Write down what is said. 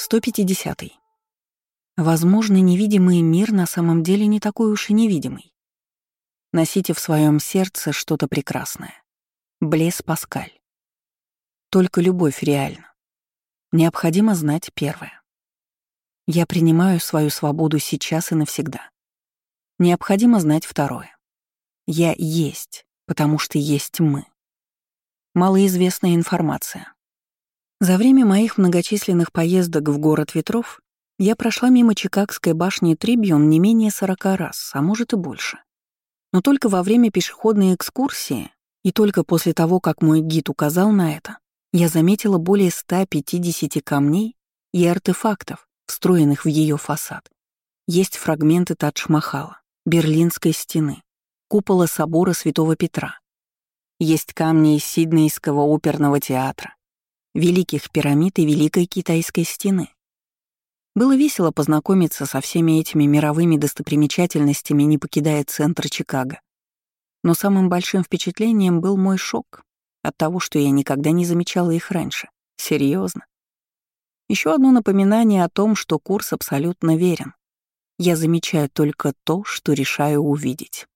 150. Возможно, невидимый мир на самом деле не такой уж и невидимый. Носите в своем сердце что-то прекрасное. Блез Паскаль. Только любовь реальна. Необходимо знать первое. Я принимаю свою свободу сейчас и навсегда. Необходимо знать второе. Я есть, потому что есть мы. Малоизвестная информация. За время моих многочисленных поездок в город ветров я прошла мимо Чикагской башни Трибьюн не менее 40 раз, а может и больше. Но только во время пешеходной экскурсии и только после того, как мой гид указал на это, я заметила более 150 камней и артефактов, встроенных в ее фасад. Есть фрагменты Тадж-Махала, Берлинской стены, купола собора Святого Петра. Есть камни из Сиднейского оперного театра, Великих пирамид и Великой Китайской стены. Было весело познакомиться со всеми этими мировыми достопримечательностями, не покидая центр Чикаго. Но самым большим впечатлением был мой шок от того, что я никогда не замечала их раньше. Серьезно. Еще одно напоминание о том, что курс абсолютно верен. Я замечаю только то, что решаю увидеть.